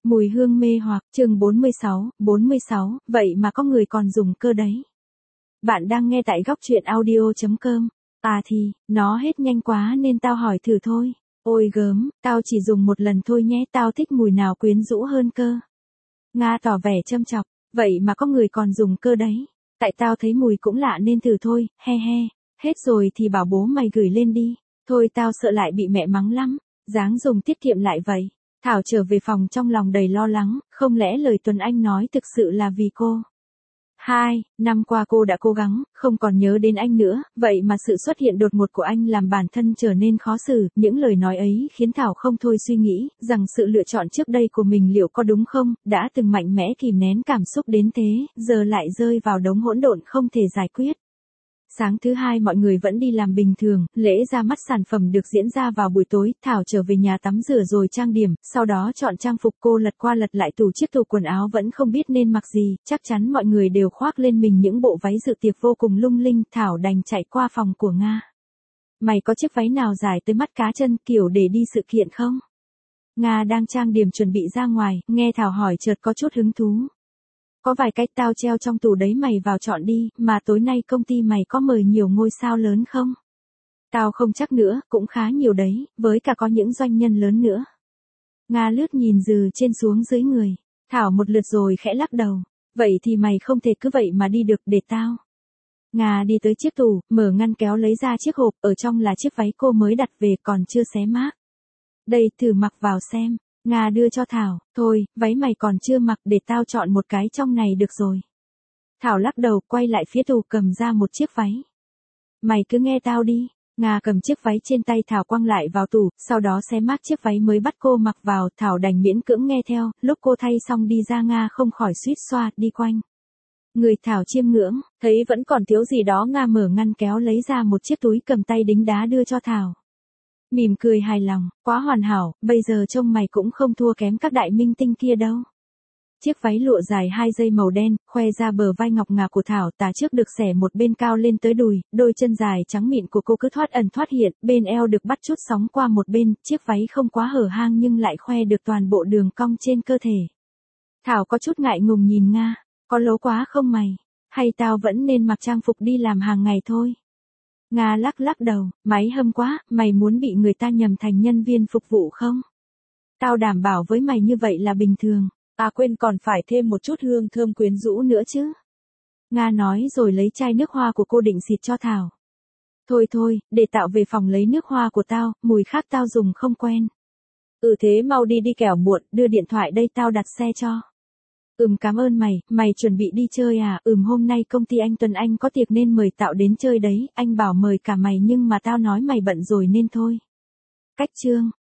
Mùi hương mê hoặc, chương 46, vậy mà có người còn dùng cơ đấy. Bạn đang nghe tại góc truyện audio.com. À thì, nó hết nhanh quá nên tao hỏi thử thôi. Ôi gớm, tao chỉ dùng một lần thôi nhé, tao thích mùi nào quyến rũ hơn cơ. Nga tỏ vẻ châm chọc, vậy mà có người còn dùng cơ đấy. Tại tao thấy mùi cũng lạ nên thử thôi, he he. Hết rồi thì bảo bố mày gửi lên đi. Thôi tao sợ lại bị mẹ mắng lắm. Dáng dùng tiết kiệm lại vậy. Thảo trở về phòng trong lòng đầy lo lắng, không lẽ lời Tuấn Anh nói thực sự là vì cô? 2 năm qua cô đã cố gắng, không còn nhớ đến anh nữa, vậy mà sự xuất hiện đột ngột của anh làm bản thân trở nên khó xử, những lời nói ấy khiến Thảo không thôi suy nghĩ, rằng sự lựa chọn trước đây của mình liệu có đúng không, đã từng mạnh mẽ kìm nén cảm xúc đến thế, giờ lại rơi vào đống hỗn độn không thể giải quyết. Sáng thứ hai mọi người vẫn đi làm bình thường, lễ ra mắt sản phẩm được diễn ra vào buổi tối, Thảo trở về nhà tắm rửa rồi trang điểm, sau đó chọn trang phục cô lật qua lật lại chiếc tủ quần áo vẫn không biết nên mặc gì, chắc chắn mọi người đều khoác lên mình những bộ váy dự tiệc vô cùng lung linh, Thảo đành chạy qua phòng của Nga. Mày có chiếc váy nào dài tới mắt cá chân kiểu để đi sự kiện không? Nga đang trang điểm chuẩn bị ra ngoài, nghe Thảo hỏi chợt có chút hứng thú. Có vài cái tao treo trong tủ đấy mày vào chọn đi, mà tối nay công ty mày có mời nhiều ngôi sao lớn không? Tao không chắc nữa, cũng khá nhiều đấy, với cả có những doanh nhân lớn nữa. Nga lướt nhìn từ trên xuống dưới người. Thảo một lượt rồi khẽ lắc đầu. Vậy thì mày không thể cứ vậy mà đi được, để tao. Nga đi tới chiếc tủ, mở ngăn kéo lấy ra chiếc hộp, ở trong là chiếc váy cô mới đặt về còn chưa xé mác. Đây, thử mặc vào xem. Nga đưa cho Thảo, thôi, váy mày còn chưa mặc, để tao chọn một cái trong này được rồi. Thảo lắc đầu, quay lại phía tủ cầm ra một chiếc váy. Mày cứ nghe tao đi. Nga cầm chiếc váy trên tay Thảo quăng lại vào tủ, sau đó xé mác chiếc váy mới bắt cô mặc vào, Thảo đành miễn cưỡng nghe theo, lúc cô thay xong đi ra Nga không khỏi suýt xoa, đi quanh. Người Thảo chiêm ngưỡng, thấy vẫn còn thiếu gì đó Nga mở ngăn kéo lấy ra một chiếc túi cầm tay đính đá đưa cho Thảo. Mỉm cười hài lòng, quá hoàn hảo, bây giờ trông mày cũng không thua kém các đại minh tinh kia đâu. Chiếc váy lụa dài 2 dây màu đen, khoe ra bờ vai ngọc ngà của Thảo, tà trước được xẻ một bên cao lên tới đùi, đôi chân dài trắng mịn của cô cứ thoát ẩn thoát hiện, bên eo được bắt chút sóng qua một bên, chiếc váy không quá hở hang nhưng lại khoe được toàn bộ đường cong trên cơ thể. Thảo có chút ngại ngùng nhìn Nga, có lố quá không mày, hay tao vẫn nên mặc trang phục đi làm hàng ngày thôi. Nga lắc đầu, máy hâm quá, mày muốn bị người ta nhầm thành nhân viên phục vụ không? Tao đảm bảo với mày như vậy là bình thường. À quên, còn phải thêm một chút hương thơm quyến rũ nữa chứ. Nga nói rồi lấy chai nước hoa của cô định xịt cho Thảo. Thôi, để tao về phòng lấy nước hoa của tao, mùi khác tao dùng không quen. Thế mau đi kẻo muộn, đưa điện thoại đây tao đặt xe cho. Cảm ơn mày chuẩn bị đi chơi à? Hôm nay công ty anh Tuấn Anh có tiệc nên mời tao đến chơi đấy, anh bảo mời cả mày nhưng mà tao nói mày bận rồi nên thôi. Cách chương.